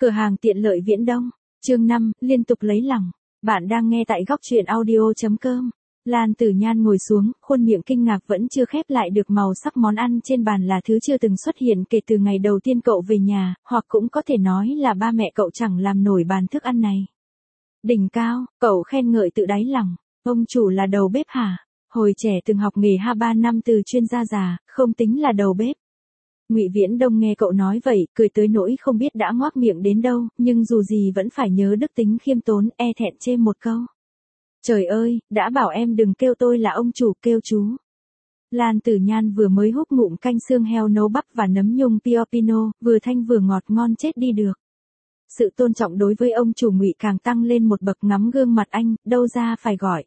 Cửa hàng tiện lợi Viễn Đông, chương 5, liên tục lấy lòng. Bạn đang nghe tại góc truyện audio.com. Lan Tử Nhan ngồi xuống, khuôn miệng kinh ngạc vẫn chưa khép lại được, màu sắc món ăn trên bàn là thứ chưa từng xuất hiện kể từ ngày đầu tiên cậu về nhà, hoặc cũng có thể nói là ba mẹ cậu chẳng làm nổi bàn thức ăn này. Đỉnh cao, cậu khen ngợi tự đáy lòng. Ông chủ là đầu bếp hả? Hồi trẻ từng học nghề 3 năm từ chuyên gia già, không tính là đầu bếp. Ngụy Viễn Đông nghe cậu nói vậy, cười tới nỗi không biết đã ngoác miệng đến đâu, nhưng dù gì vẫn phải nhớ đức tính khiêm tốn, e thẹn chêm một câu. Trời ơi, đã bảo em đừng kêu tôi là ông chủ, kêu chú. Lan Tử Nhan vừa mới húp ngụm canh xương heo nấu bắp và nấm nhung Pioppino, vừa thanh vừa ngọt ngon chết đi được. Sự tôn trọng đối với ông chủ Ngụy càng tăng lên một bậc, ngắm gương mặt anh, đâu ra phải gọi.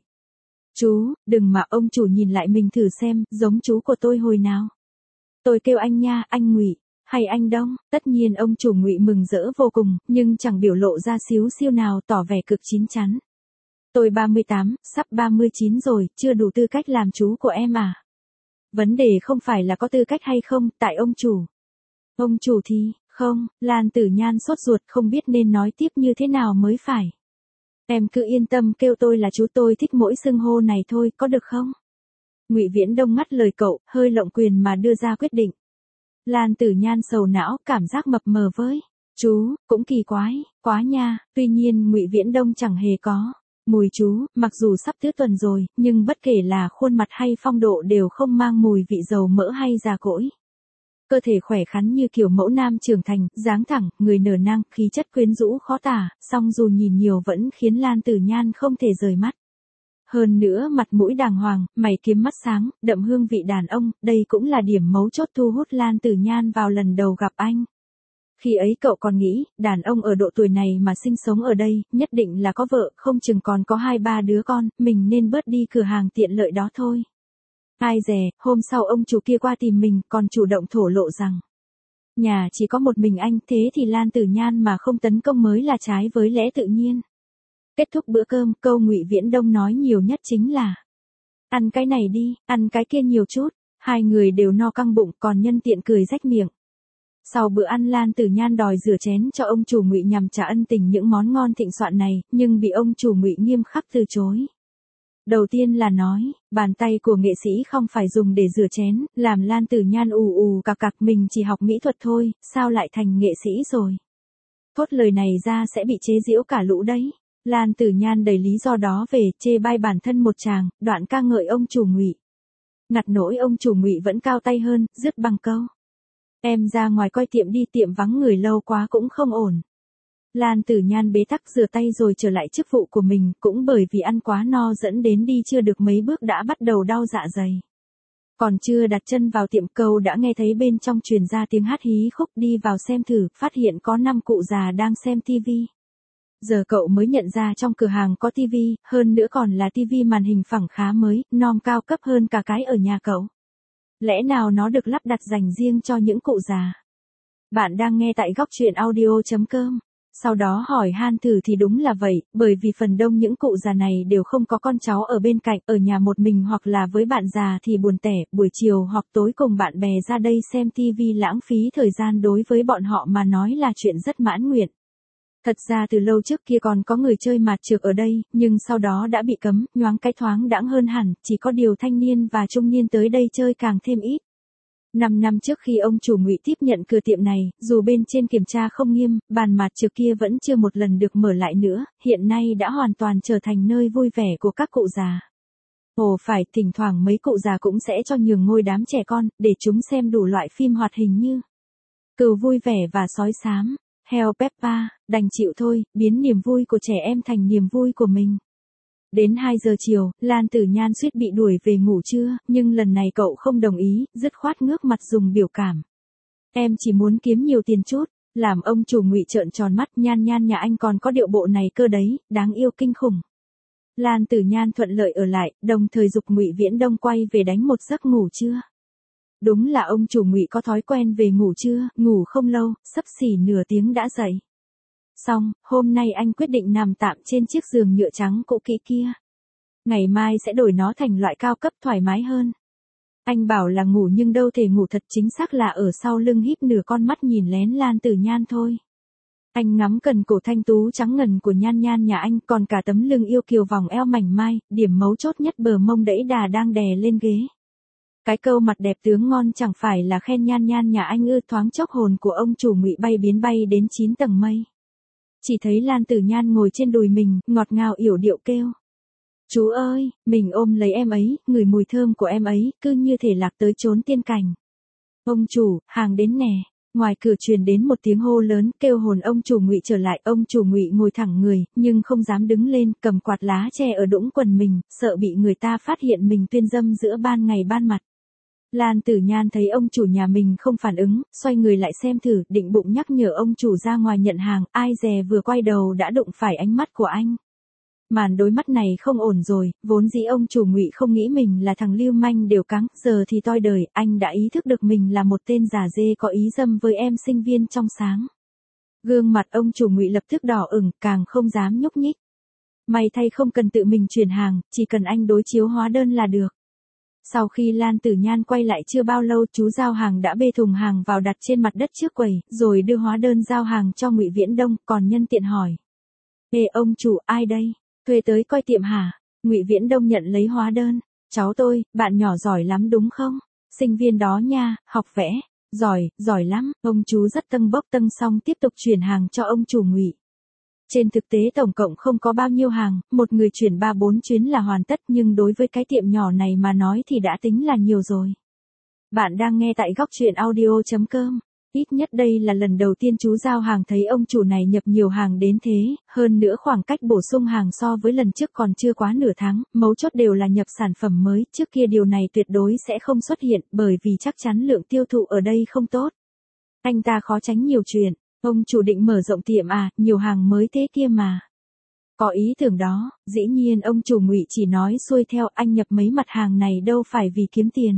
Chú, đừng mà, ông chủ nhìn lại mình thử xem, giống chú của tôi hồi nào. Tôi kêu anh nha, anh Ngụy, hay anh Đông. Tất nhiên ông chủ Ngụy mừng rỡ vô cùng, nhưng chẳng biểu lộ ra xíu xiu nào, tỏ vẻ cực chín chắn. Tôi 38, sắp 39 rồi, chưa đủ tư cách làm chú của em à? Vấn đề không phải là có tư cách hay không, tại ông chủ. Ông chủ thì, không, Lan Tử Nhan sốt ruột không biết nên nói tiếp như thế nào mới phải. Em cứ yên tâm kêu tôi là chú, tôi thích mỗi xưng hô này thôi, có được không? Ngụy Viễn Đông ngắt lời cậu, hơi lộng quyền mà đưa ra quyết định. Lan Tử Nhan sầu não, cảm giác mập mờ với. Chú, cũng kỳ quái, quá nha, tuy nhiên Ngụy Viễn Đông chẳng hề có. Mùi chú, mặc dù sắp tứ tuần rồi, nhưng bất kể là khuôn mặt hay phong độ đều không mang mùi vị dầu mỡ hay già cỗi. Cơ thể khỏe khoắn như kiểu mẫu nam trưởng thành, dáng thẳng, người nở nang, khí chất quyến rũ khó tả, song dù nhìn nhiều vẫn khiến Lan Tử Nhan không thể rời mắt. Hơn nữa mặt mũi đàng hoàng, mày kiếm mắt sáng, đậm hương vị đàn ông, đây cũng là điểm mấu chốt thu hút Lan Tử Nhan vào lần đầu gặp anh. Khi ấy cậu còn nghĩ, đàn ông ở độ tuổi này mà sinh sống ở đây, nhất định là có vợ, không chừng còn có 2-3 đứa con, mình nên bớt đi cửa hàng tiện lợi đó thôi. Ai dè, hôm sau ông chủ kia qua tìm mình, còn chủ động thổ lộ rằng nhà chỉ có một mình anh, thế thì Lan Tử Nhan mà không tấn công mới là trái với lẽ tự nhiên. Kết thúc bữa cơm, câu Ngụy Viễn Đông nói nhiều nhất chính là ăn cái này đi, ăn cái kia nhiều chút. Hai người đều no căng bụng, còn nhân tiện cười rách miệng. Sau bữa ăn, Lan Tử Nhan đòi rửa chén cho ông chủ Ngụy nhằm trả ân tình những món ngon thịnh soạn này, nhưng bị ông chủ Ngụy nghiêm khắc từ chối. Đầu tiên là nói, bàn tay của nghệ sĩ không phải dùng để rửa chén, làm Lan Tử Nhan ù ù cặc cặc, mình chỉ học mỹ thuật thôi, sao lại thành nghệ sĩ rồi. Thốt lời này ra sẽ bị chế giễu cả lũ đấy. Lan Tử Nhan đẩy lý do đó về, chê bai bản thân một tràng, đoạn ca ngợi ông chủ Ngụy. Ngặt nỗi ông chủ Ngụy vẫn cao tay hơn, dứt bằng câu. Em ra ngoài coi tiệm đi, tiệm vắng người lâu quá cũng không ổn. Lan Tử Nhan bế tắc rửa tay rồi trở lại chức vụ của mình, cũng bởi vì ăn quá no dẫn đến đi chưa được mấy bước đã bắt đầu đau dạ dày. Còn chưa đặt chân vào tiệm, cậu đã nghe thấy bên trong truyền ra tiếng hát hí khúc, đi vào xem thử, phát hiện có 5 cụ già đang xem tivi. Giờ cậu mới nhận ra trong cửa hàng có tivi, hơn nữa còn là tivi màn hình phẳng khá mới, nom cao cấp hơn cả cái ở nhà cậu. Lẽ nào nó được lắp đặt dành riêng cho những cụ già? Bạn đang nghe tại góc truyện audio.com. Sau đó hỏi han thử thì đúng là vậy, bởi vì phần đông những cụ già này đều không có con cháu ở bên cạnh, ở nhà một mình hoặc là với bạn già thì buồn tẻ, buổi chiều hoặc tối cùng bạn bè ra đây xem tivi lãng phí thời gian đối với bọn họ mà nói là chuyện rất mãn nguyện. Thật ra từ lâu trước kia còn có người chơi mạt trược ở đây, nhưng sau đó đã bị cấm, nhoáng cái thoáng đãng hơn hẳn, chỉ có điều thanh niên và trung niên tới đây chơi càng thêm ít. 5 năm trước khi ông chủ Ngụy tiếp nhận cửa tiệm này, dù bên trên kiểm tra không nghiêm, bàn mạt trược kia vẫn chưa một lần được mở lại nữa, hiện nay đã hoàn toàn trở thành nơi vui vẻ của các cụ già. Ồ phải, thỉnh thoảng mấy cụ già cũng sẽ cho nhường ngôi đám trẻ con, để chúng xem đủ loại phim hoạt hình như Cừu Vui Vẻ và Sói Xám, Heo Peppa, đành chịu thôi, biến niềm vui của trẻ em thành niềm vui của mình. Đến 2 giờ chiều, Lan Tử Nhan suýt bị đuổi về ngủ trưa, nhưng lần này cậu không đồng ý, dứt khoát ngước mặt dùng biểu cảm. Em chỉ muốn kiếm nhiều tiền chút, làm ông chủ Ngụy trợn tròn mắt, Nhan Nhan nhà anh còn có điệu bộ này cơ đấy, đáng yêu kinh khủng. Lan Tử Nhan thuận lợi ở lại, đồng thời giục Ngụy Viễn Đông quay về đánh một giấc ngủ trưa. Đúng là ông chủ Ngụy có thói quen về ngủ trưa, ngủ không lâu, xấp xỉ nửa tiếng đã dậy. Xong, hôm nay anh quyết định nằm tạm trên chiếc giường nhựa trắng cũ kỹ kia. Ngày mai sẽ đổi nó thành loại cao cấp thoải mái hơn. Anh bảo là ngủ nhưng đâu thể ngủ thật, chính xác là ở sau lưng híp nửa con mắt nhìn lén Lan Tử Nhan thôi. Anh ngắm cần cổ thanh tú trắng ngần của Nhan Nhan nhà anh, còn cả tấm lưng yêu kiều vòng eo mảnh mai, điểm mấu chốt nhất bờ mông đẫy đà đang đè lên ghế. Cái câu mặt đẹp tướng ngon chẳng phải là khen Nhan Nhan nhà anh ư, thoáng chốc hồn của ông chủ Ngụy bay biến bay đến 9 tầng mây. Chỉ thấy Lan Tử Nhan ngồi trên đùi mình, ngọt ngào yểu điệu kêu. Chú ơi, mình ôm lấy em ấy, ngửi mùi thơm của em ấy, cứ như thể lạc tới chốn tiên cảnh. Ông chủ, hàng đến nè. Ngoài cửa truyền đến một tiếng hô lớn, kêu hồn ông chủ Ngụy trở lại. Ông chủ Ngụy ngồi thẳng người, nhưng không dám đứng lên, cầm quạt lá che ở đũng quần mình, sợ bị người ta phát hiện mình tuyên dâm giữa ban ngày ban mặt. Lan Tử Nhan thấy ông chủ nhà mình không phản ứng, xoay người lại xem thử, định bụng nhắc nhở ông chủ ra ngoài nhận hàng, ai dè vừa quay đầu đã đụng phải ánh mắt của anh. Màn đối mắt này không ổn rồi, vốn dĩ ông chủ Ngụy không nghĩ mình là thằng lưu manh đều cắng, giờ thì toi đời, anh đã ý thức được mình là một tên già dê có ý dâm với em sinh viên trong sáng. Gương mặt ông chủ Ngụy lập tức đỏ ửng, càng không dám nhúc nhích. May thay không cần tự mình chuyển hàng, chỉ cần anh đối chiếu hóa đơn là được. Sau khi Lan Tử Nhan quay lại chưa bao lâu, chú giao hàng đã bê thùng hàng vào đặt trên mặt đất trước quầy, rồi đưa hóa đơn giao hàng cho Ngụy Viễn Đông, còn nhân tiện hỏi. Ê ông chủ, ai đây? Thuê tới coi tiệm hả? Ngụy Viễn Đông nhận lấy hóa đơn. Cháu tôi, bạn nhỏ giỏi lắm đúng không? Sinh viên đó nha, học vẽ. Giỏi lắm. Ông chú rất tâng bốc tâng xong tiếp tục chuyển hàng cho ông chủ Ngụy. Trên thực tế tổng cộng không có bao nhiêu hàng, một người chuyển 3-4 chuyến là hoàn tất, nhưng đối với cái tiệm nhỏ này mà nói thì đã tính là nhiều rồi. Bạn đang nghe tại góc truyện audio.com. Ít nhất đây là lần đầu tiên chú giao hàng thấy ông chủ này nhập nhiều hàng đến thế, hơn nữa khoảng cách bổ sung hàng so với lần trước còn chưa quá nửa tháng, mấu chốt đều là nhập sản phẩm mới, trước kia điều này tuyệt đối sẽ không xuất hiện, bởi vì chắc chắn lượng tiêu thụ ở đây không tốt. Anh ta khó tránh nhiều chuyện, ông chủ định mở rộng tiệm à, nhiều hàng mới thế kia mà. Có ý tưởng đó, dĩ nhiên ông chủ Ngụy chỉ nói xuôi theo, anh nhập mấy mặt hàng này đâu phải vì kiếm tiền.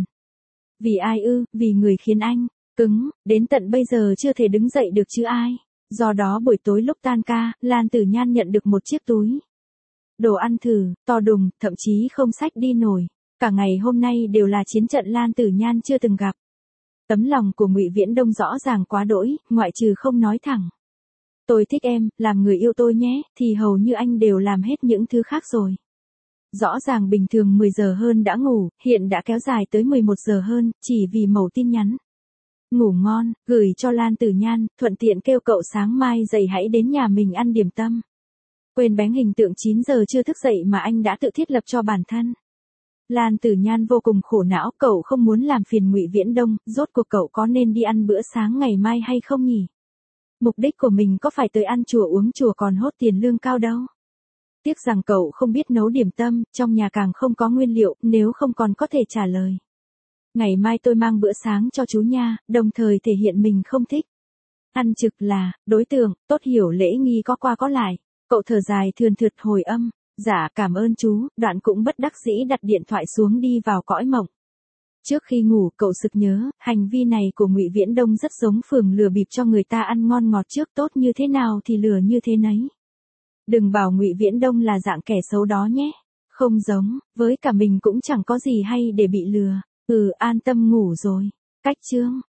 Vì ai ư, vì người khiến anh cứng, đến tận bây giờ chưa thể đứng dậy được chứ ai. Do đó buổi tối lúc tan ca, Lan Tử Nhan nhận được một chiếc túi đồ ăn thử, to đùng, thậm chí không xách đi nổi. Cả ngày hôm nay đều là chiến trận Lan Tử Nhan chưa từng gặp. Tấm lòng của Ngụy Viễn Đông rõ ràng quá đỗi, ngoại trừ không nói thẳng. Tôi thích em, làm người yêu tôi nhé, thì hầu như anh đều làm hết những thứ khác rồi. Rõ ràng bình thường 10 giờ hơn đã ngủ, hiện đã kéo dài tới 11 giờ hơn, chỉ vì mẩu tin nhắn. Ngủ ngon, gửi cho Lan Tử Nhan, thuận tiện kêu cậu sáng mai dậy hãy đến nhà mình ăn điểm tâm. Quên bén hình tượng 9 giờ chưa thức dậy mà anh đã tự thiết lập cho bản thân. Lan Tử Nhan vô cùng khổ não, cậu không muốn làm phiền Ngụy Viễn Đông, rốt cuộc cậu có nên đi ăn bữa sáng ngày mai hay không nhỉ? Mục đích của mình có phải tới ăn chùa uống chùa còn hốt tiền lương cao đâu. Tiếc rằng cậu không biết nấu điểm tâm, trong nhà càng không có nguyên liệu, nếu không còn có thể trả lời. Ngày mai tôi mang bữa sáng cho chú nha, đồng thời thể hiện mình không thích. Ăn trực là, đối tượng, tốt hiểu lễ nghi có qua có lại. Cậu thở dài thườn thượt hồi âm. Dạ cảm ơn chú, đoạn cũng bất đắc dĩ đặt điện thoại xuống đi vào cõi mộng. Trước khi ngủ cậu sực nhớ, hành vi này của Ngụy Viễn Đông rất giống phường lừa bịp cho người ta ăn ngon ngọt trước tốt như thế nào thì lừa như thế nấy. Đừng bảo Ngụy Viễn Đông là dạng kẻ xấu đó nhé. Không giống, với cả mình cũng chẳng có gì hay để bị lừa. An tâm ngủ rồi. Cách chương.